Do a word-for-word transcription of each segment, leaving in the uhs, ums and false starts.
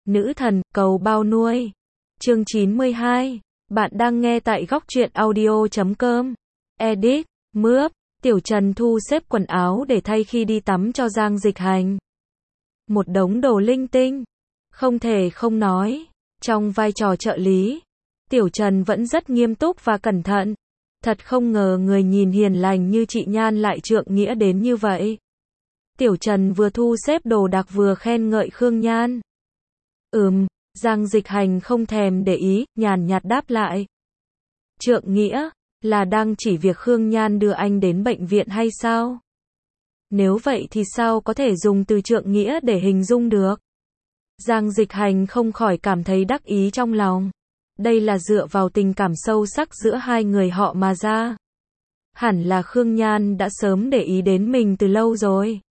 Nữ thần, cầu bao nuôi. Chương chín mươi hai. Bạn đang nghe tại góc truyện audio chấm com. Edit, mướp, Tiểu Trần thu xếp quần áo để thay khi đi tắm cho Giang Dịch Hành. Một đống đồ linh tinh. Không thể không nói, trong vai trò trợ lý, Tiểu Trần vẫn rất nghiêm túc và cẩn thận. Thật không ngờ người nhìn hiền lành như chị Nhan lại trượng nghĩa đến như vậy. Tiểu Trần vừa thu xếp đồ đạc vừa khen ngợi Khương Nhan. Ừm, Giang Dịch Hành không thèm để ý, nhàn nhạt đáp lại. Trượng nghĩa, là đang chỉ việc Khương Nhan đưa anh đến bệnh viện hay sao? Nếu vậy thì sao có thể dùng từ trượng nghĩa để hình dung được? Giang Dịch Hành không khỏi cảm thấy đắc ý trong lòng. Đây là dựa vào tình cảm sâu sắc giữa hai người họ mà ra. Hẳn là Khương Nhan đã sớm để ý đến mình từ lâu rồi.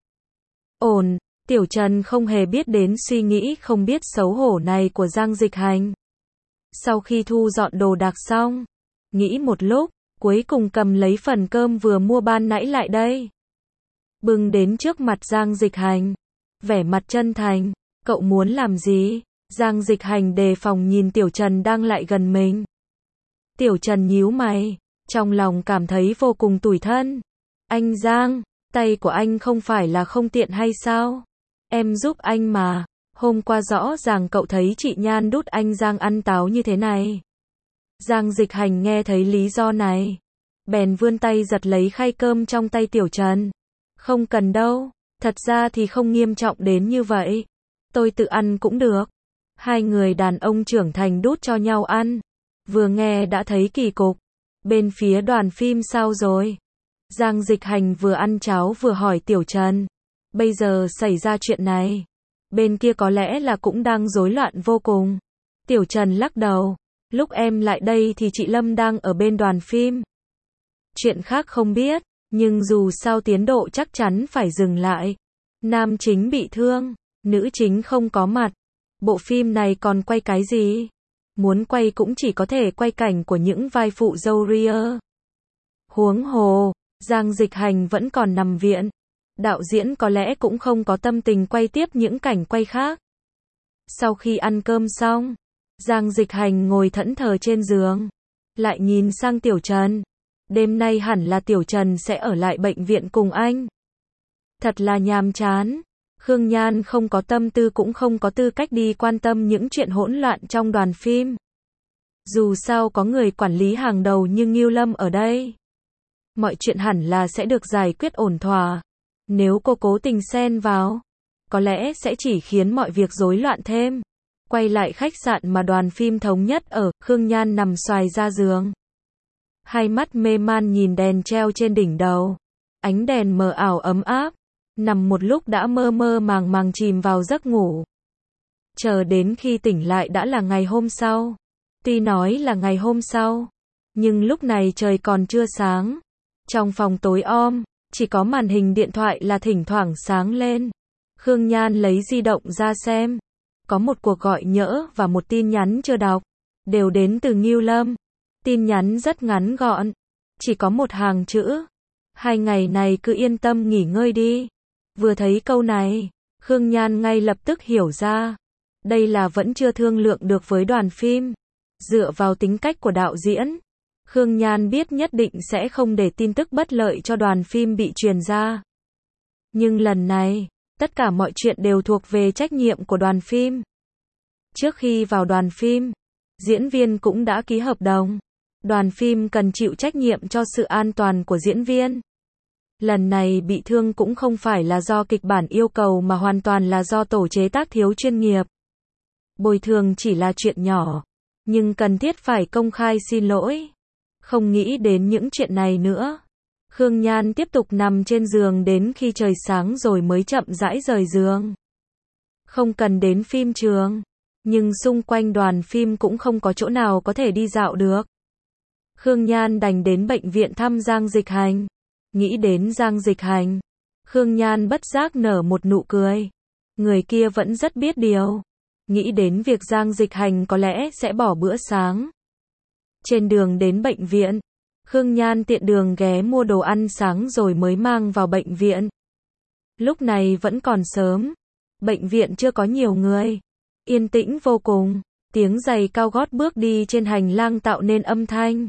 Ổn, Tiểu Trần không hề biết đến suy nghĩ không biết xấu hổ này của Giang Dịch Hành. Sau khi thu dọn đồ đạc xong, nghĩ một lúc, cuối cùng cầm lấy phần cơm vừa mua ban nãy lại đây. Bưng đến trước mặt Giang Dịch Hành. Vẻ mặt chân thành, cậu muốn làm gì? Giang Dịch Hành đề phòng nhìn Tiểu Trần đang lại gần mình. Tiểu Trần nhíu mày, trong lòng cảm thấy vô cùng tủi thân. Anh Giang, tay của anh không phải là không tiện hay sao? Em giúp anh mà, hôm qua rõ ràng cậu thấy chị Nhan đút anh Giang ăn táo như thế này. Giang Dịch Hành nghe thấy lý do này, bèn vươn tay giật lấy khay cơm trong tay Tiểu Trần. Không cần đâu, thật ra thì không nghiêm trọng đến như vậy. Tôi tự ăn cũng được. Hai người đàn ông trưởng thành đút cho nhau ăn. Vừa nghe đã thấy kỳ cục. Bên phía đoàn phim sao rồi? Giang Dịch Hành vừa ăn cháo vừa hỏi Tiểu Trần. Bây giờ xảy ra chuyện này, bên kia có lẽ là cũng đang rối loạn vô cùng. Tiểu Trần lắc đầu. Lúc em lại đây thì chị Lâm đang ở bên đoàn phim. Chuyện khác không biết, nhưng dù sao tiến độ chắc chắn phải dừng lại. Nam chính bị thương, nữ chính không có mặt. Bộ phim này còn quay cái gì? Muốn quay cũng chỉ có thể quay cảnh của những vai phụ dâu ria. Huống hồ, Giang Dịch Hành vẫn còn nằm viện. Đạo diễn có lẽ cũng không có tâm tình quay tiếp những cảnh quay khác. Sau khi ăn cơm xong, Giang Dịch Hành ngồi thẫn thờ trên giường, lại nhìn sang Tiểu Trần. Đêm nay hẳn là Tiểu Trần sẽ ở lại bệnh viện cùng anh. Thật là nhàm chán. Khương Nhan không có tâm tư cũng không có tư cách đi quan tâm những chuyện hỗn loạn trong đoàn phim. Dù sao có người quản lý hàng đầu như Ngưu Lâm ở đây, mọi chuyện hẳn là sẽ được giải quyết ổn thỏa. Nếu cô cố tình xen vào, có lẽ sẽ chỉ khiến mọi việc rối loạn thêm. Quay lại khách sạn mà đoàn phim thống nhất ở, Khương Nhan nằm xoài ra giường. Hai mắt mê man nhìn đèn treo trên đỉnh đầu. Ánh đèn mờ ảo ấm áp. Nằm một lúc đã mơ mơ màng màng chìm vào giấc ngủ. Chờ đến khi tỉnh lại đã là ngày hôm sau. Tuy nói là ngày hôm sau, nhưng lúc này trời còn chưa sáng. Trong phòng tối om, chỉ có màn hình điện thoại là thỉnh thoảng sáng lên. Khương Nhan lấy di động ra xem. Có một cuộc gọi nhỡ và một tin nhắn chưa đọc. Đều đến từ Ngưu Lâm. Tin nhắn rất ngắn gọn. Chỉ có một hàng chữ. Hai ngày này cứ yên tâm nghỉ ngơi đi. Vừa thấy câu này, Khương Nhan ngay lập tức hiểu ra. Đây là vẫn chưa thương lượng được với đoàn phim. Dựa vào tính cách của đạo diễn, Khương Nhan biết nhất định sẽ không để tin tức bất lợi cho đoàn phim bị truyền ra. Nhưng lần này, tất cả mọi chuyện đều thuộc về trách nhiệm của đoàn phim. Trước khi vào đoàn phim, diễn viên cũng đã ký hợp đồng. Đoàn phim cần chịu trách nhiệm cho sự an toàn của diễn viên. Lần này bị thương cũng không phải là do kịch bản yêu cầu mà hoàn toàn là do tổ chế tác thiếu chuyên nghiệp. Bồi thường chỉ là chuyện nhỏ, nhưng cần thiết phải công khai xin lỗi. Không nghĩ đến những chuyện này nữa. Khương Nhan tiếp tục nằm trên giường đến khi trời sáng rồi mới chậm rãi rời giường. Không cần đến phim trường, nhưng xung quanh đoàn phim cũng không có chỗ nào có thể đi dạo được. Khương Nhan đành đến bệnh viện thăm Giang Dịch Hành. Nghĩ đến Giang Dịch Hành, Khương Nhan bất giác nở một nụ cười. Người kia vẫn rất biết điều. Nghĩ đến việc Giang Dịch Hành có lẽ sẽ bỏ bữa sáng. Trên đường đến bệnh viện, Khương Nhan tiện đường ghé mua đồ ăn sáng rồi mới mang vào bệnh viện. Lúc này vẫn còn sớm, bệnh viện chưa có nhiều người. Yên tĩnh vô cùng, tiếng giày cao gót bước đi trên hành lang tạo nên âm thanh.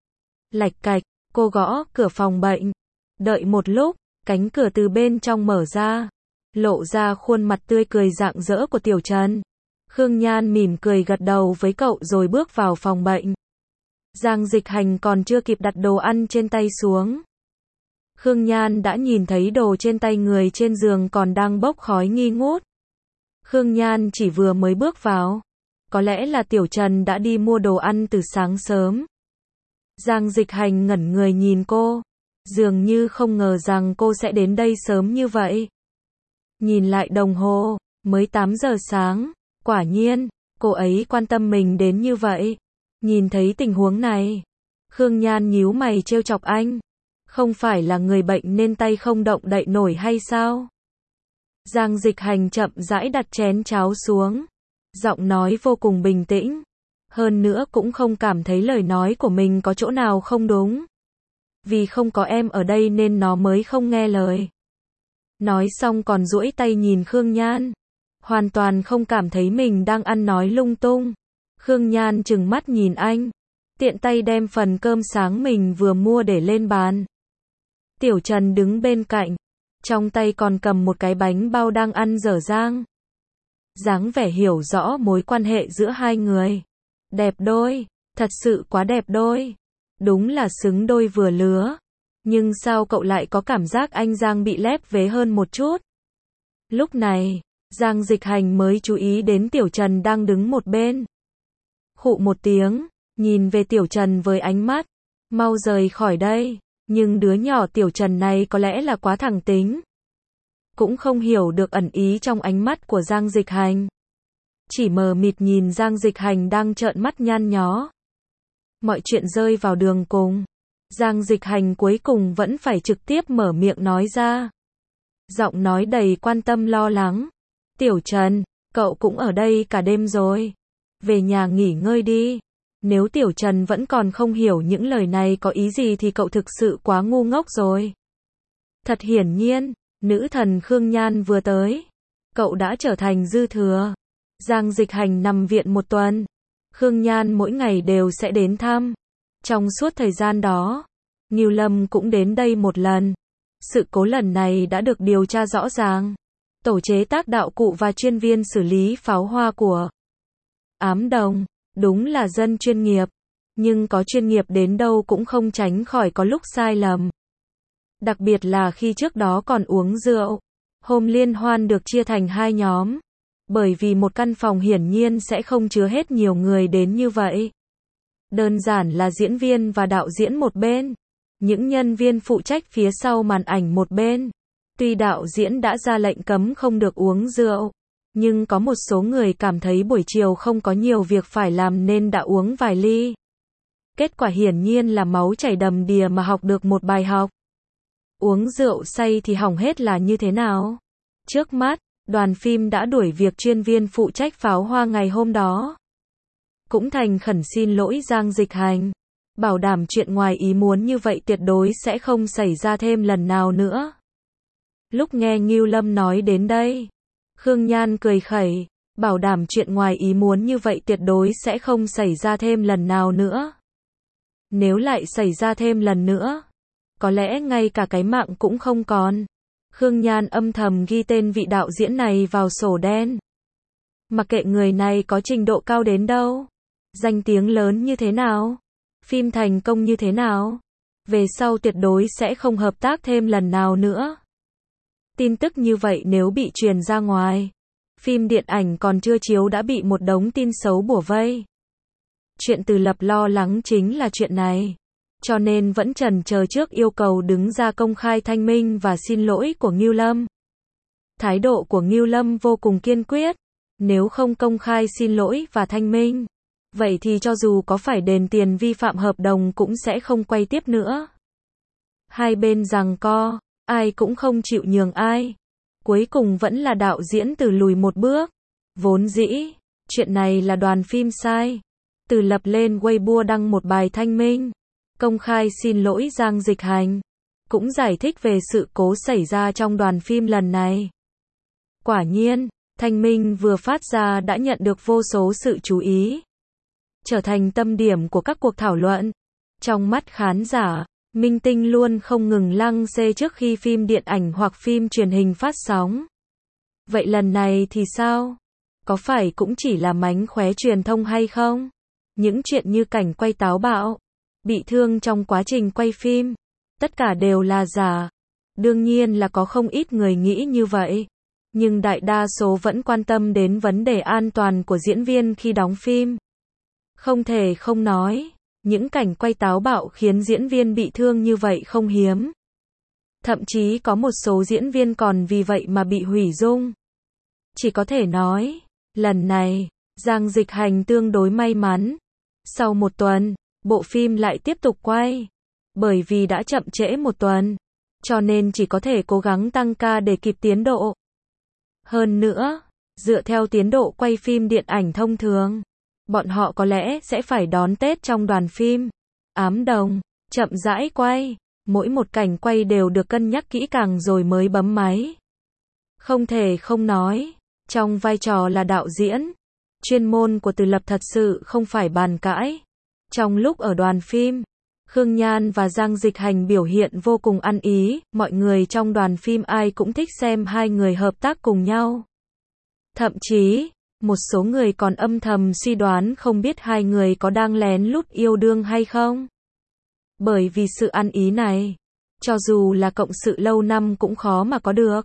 Lạch cạch, cô gõ cửa phòng bệnh. Đợi một lúc, cánh cửa từ bên trong mở ra, lộ ra khuôn mặt tươi cười rạng rỡ của Tiểu Trần. Khương Nhan mỉm cười gật đầu với cậu rồi bước vào phòng bệnh. Giang Dịch Hành còn chưa kịp đặt đồ ăn trên tay xuống. Khương Nhan đã nhìn thấy đồ trên tay người trên giường còn đang bốc khói nghi ngút. Khương Nhan chỉ vừa mới bước vào. Có lẽ là Tiểu Trần đã đi mua đồ ăn từ sáng sớm. Giang Dịch Hành ngẩn người nhìn cô. Dường như không ngờ rằng cô sẽ đến đây sớm như vậy. Nhìn lại đồng hồ, mới tám giờ sáng. Quả nhiên, cô ấy quan tâm mình đến như vậy. Nhìn thấy tình huống này, Khương Nhan nhíu mày trêu chọc anh. Không phải là người bệnh nên tay không động đậy nổi hay sao? Giang Dịch Hành chậm rãi đặt chén cháo xuống. Giọng nói vô cùng bình tĩnh. Hơn nữa cũng không cảm thấy lời nói của mình có chỗ nào không đúng. Vì không có em ở đây nên nó mới không nghe lời. Nói xong còn duỗi tay nhìn Khương Nhan. Hoàn toàn không cảm thấy mình đang ăn nói lung tung. Khương Nhan trừng mắt nhìn anh. Tiện tay đem phần cơm sáng mình vừa mua để lên bàn. Tiểu Trần đứng bên cạnh. Trong tay còn cầm một cái bánh bao đang ăn dở dang. Dáng vẻ hiểu rõ mối quan hệ giữa hai người. Đẹp đôi. Thật sự quá đẹp đôi. Đúng là xứng đôi vừa lứa. Nhưng sao cậu lại có cảm giác anh Giang bị lép vế hơn một chút? Lúc này, Giang Dịch Hành mới chú ý đến Tiểu Trần đang đứng một bên. Khụ một tiếng, nhìn về Tiểu Trần với ánh mắt. Mau rời khỏi đây. Nhưng đứa nhỏ Tiểu Trần này có lẽ là quá thẳng tính. Cũng không hiểu được ẩn ý trong ánh mắt của Giang Dịch Hành. Chỉ mờ mịt nhìn Giang Dịch Hành đang trợn mắt nhăn nhó. Mọi chuyện rơi vào đường cùng. Giang Dịch Hành cuối cùng vẫn phải trực tiếp mở miệng nói ra. Giọng nói đầy quan tâm lo lắng. Tiểu Trần, cậu cũng ở đây cả đêm rồi. Về nhà nghỉ ngơi đi. Nếu Tiểu Trần vẫn còn không hiểu những lời này có ý gì thì cậu thực sự quá ngu ngốc rồi. Thật hiển nhiên, nữ thần Khương Nhan vừa tới. Cậu đã trở thành dư thừa. Giang Dịch Hành nằm viện một tuần. Khương Nhan mỗi ngày đều sẽ đến thăm. Trong suốt thời gian đó, Ngưu Lâm cũng đến đây một lần. Sự cố lần này đã được điều tra rõ ràng. Tổ chế tác đạo cụ và chuyên viên xử lý pháo hoa của Ám Đồng, đúng là dân chuyên nghiệp. Nhưng có chuyên nghiệp đến đâu cũng không tránh khỏi có lúc sai lầm. Đặc biệt là khi trước đó còn uống rượu. Hôm liên hoan được chia thành hai nhóm. Bởi vì một căn phòng hiển nhiên sẽ không chứa hết nhiều người đến như vậy. Đơn giản là diễn viên và đạo diễn một bên. Những nhân viên phụ trách phía sau màn ảnh một bên. Tuy đạo diễn đã ra lệnh cấm không được uống rượu. Nhưng có một số người cảm thấy buổi chiều không có nhiều việc phải làm nên đã uống vài ly. Kết quả hiển nhiên là máu chảy đầm đìa mà học được một bài học. Uống rượu say thì hỏng hết là như thế nào? Trước mắt, đoàn phim đã đuổi việc chuyên viên phụ trách pháo hoa ngày hôm đó. Cũng thành khẩn xin lỗi Giang Dịch Hành. Bảo đảm chuyện ngoài ý muốn như vậy tuyệt đối sẽ không xảy ra thêm lần nào nữa. Lúc nghe Ngưu Lâm nói đến đây, Khương Nhan cười khẩy. Bảo đảm chuyện ngoài ý muốn như vậy tuyệt đối sẽ không xảy ra thêm lần nào nữa. Nếu lại xảy ra thêm lần nữa, có lẽ ngay cả cái mạng cũng không còn. Khương Nhan âm thầm ghi tên vị đạo diễn này vào sổ đen. Mặc kệ người này có trình độ cao đến đâu, danh tiếng lớn như thế nào, phim thành công như thế nào, về sau tuyệt đối sẽ không hợp tác thêm lần nào nữa. Tin tức như vậy nếu bị truyền ra ngoài, phim điện ảnh còn chưa chiếu đã bị một đống tin xấu bủa vây. Chuyện Từ Lập lo lắng chính là chuyện này. Cho nên vẫn chần chờ trước yêu cầu đứng ra công khai thanh minh và xin lỗi của Ngưu Lâm. Thái độ của Ngưu Lâm vô cùng kiên quyết. Nếu không công khai xin lỗi và thanh minh, vậy thì cho dù có phải đền tiền vi phạm hợp đồng cũng sẽ không quay tiếp nữa. Hai bên giằng co, ai cũng không chịu nhường ai. Cuối cùng vẫn là đạo diễn Từ lùi một bước. Vốn dĩ, chuyện này là đoàn phim sai. Từ Lập lên Weibo đăng một bài thanh minh. Công khai xin lỗi Giang Dịch Hành. Cũng giải thích về sự cố xảy ra trong đoàn phim lần này. Quả nhiên, Thanh minh vừa phát ra đã nhận được vô số sự chú ý, trở thành tâm điểm của các cuộc thảo luận. Trong mắt khán giả, minh tinh luôn không ngừng lăng xê trước khi phim điện ảnh hoặc phim truyền hình phát sóng. Vậy lần này thì sao? Có phải cũng chỉ là mánh khóe truyền thông hay không? Những chuyện như cảnh quay táo bạo, bị thương trong quá trình quay phim, tất cả đều là giả. Đương nhiên là có không ít người nghĩ như vậy, nhưng đại đa số vẫn quan tâm đến vấn đề an toàn của diễn viên khi đóng phim. Không thể không nói, những cảnh quay táo bạo khiến diễn viên bị thương như vậy không hiếm. Thậm chí có một số diễn viên còn vì vậy mà bị hủy dung. Chỉ có thể nói, lần này, Giang Dịch Hành tương đối may mắn. Sau một tuần, bộ phim lại tiếp tục quay. Bởi vì đã chậm trễ một tuần, cho nên chỉ có thể cố gắng tăng ca để kịp tiến độ. Hơn nữa, dựa theo tiến độ quay phim điện ảnh thông thường, bọn họ có lẽ sẽ phải đón Tết trong đoàn phim Ám Đồng, chậm rãi quay, mỗi một cảnh quay đều được cân nhắc kỹ càng rồi mới bấm máy. Không thể không nói, trong vai trò là đạo diễn, chuyên môn của Từ Lập thật sự không phải bàn cãi. Trong lúc ở đoàn phim, Khương Nhan và Giang Dịch Hành biểu hiện vô cùng ăn ý, mọi người trong đoàn phim ai cũng thích xem hai người hợp tác cùng nhau. Thậm chí, một số người còn âm thầm suy đoán không biết hai người có đang lén lút yêu đương hay không. Bởi vì sự ăn ý này, cho dù là cộng sự lâu năm cũng khó mà có được.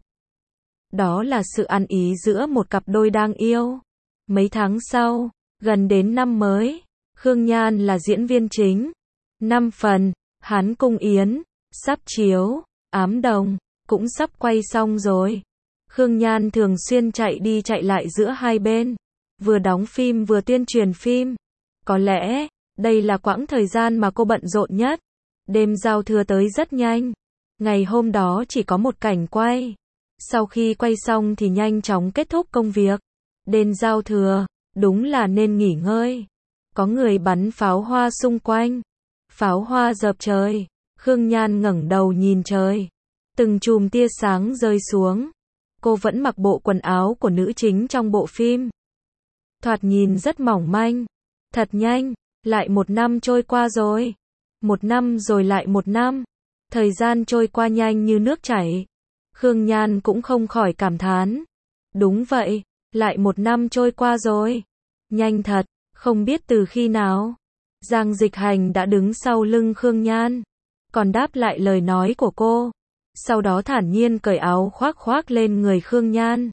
Đó là sự ăn ý giữa một cặp đôi đang yêu. Mấy tháng sau, gần đến năm mới, Khương Nhan là diễn viên chính. Năm phần, Hán Cung Yến, sắp chiếu, Ám Đồng, cũng sắp quay xong rồi. Khương Nhan thường xuyên chạy đi chạy lại giữa hai bên, vừa đóng phim vừa tuyên truyền phim. Có lẽ, đây là quãng thời gian mà cô bận rộn nhất. Đêm giao thừa tới rất nhanh. Ngày hôm đó chỉ có một cảnh quay. Sau khi quay xong thì nhanh chóng kết thúc công việc. Đêm giao thừa, đúng là nên nghỉ ngơi. Có người bắn pháo hoa xung quanh. Pháo hoa dợp trời. Khương Nhan ngẩng đầu nhìn trời. Từng chùm tia sáng rơi xuống. Cô vẫn mặc bộ quần áo của nữ chính trong bộ phim. Thoạt nhìn rất mỏng manh. Thật nhanh, lại một năm trôi qua rồi. Một năm rồi lại một năm. Thời gian trôi qua nhanh như nước chảy. Khương Nhan cũng không khỏi cảm thán. Đúng vậy, lại một năm trôi qua rồi. Nhanh thật, không biết từ khi nào. Giang Dịch Hành đã đứng sau lưng Khương Nhan, còn đáp lại lời nói của cô. Sau đó thản nhiên cởi áo khoác khoác lên người Khương Nhan.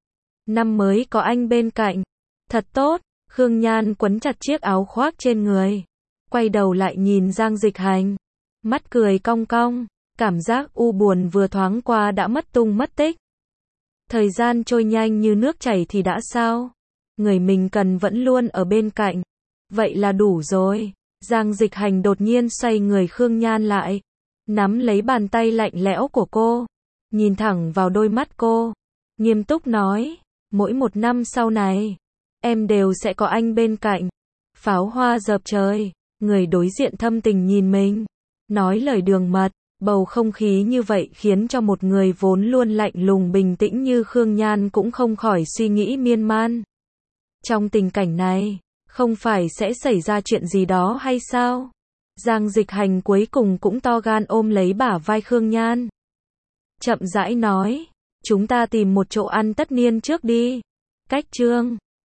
Năm mới có anh bên cạnh. Thật tốt, Khương Nhan quấn chặt chiếc áo khoác trên người. Quay đầu lại nhìn Giang Dịch Hành. Mắt cười cong cong, cảm giác u buồn vừa thoáng qua đã mất tung mất tích. Thời gian trôi nhanh như nước chảy thì đã sao? Người mình cần vẫn luôn ở bên cạnh. Vậy là đủ rồi. Giang Dịch Hành đột nhiên xoay người Khương Nhan lại, nắm lấy bàn tay lạnh lẽo của cô, nhìn thẳng vào đôi mắt cô, nghiêm túc nói, mỗi một năm sau này, em đều sẽ có anh bên cạnh. Pháo hoa dợp trời, người đối diện thâm tình nhìn mình, nói lời đường mật, bầu không khí như vậy khiến cho một người vốn luôn lạnh lùng bình tĩnh như Khương Nhan cũng không khỏi suy nghĩ miên man. Trong tình cảnh này, không phải sẽ xảy ra chuyện gì đó hay sao? Giang Dịch Hành cuối cùng cũng to gan ôm lấy bả vai Khương Nhan. Chậm rãi nói, chúng ta tìm một chỗ ăn tất niên trước đi. Cách Trương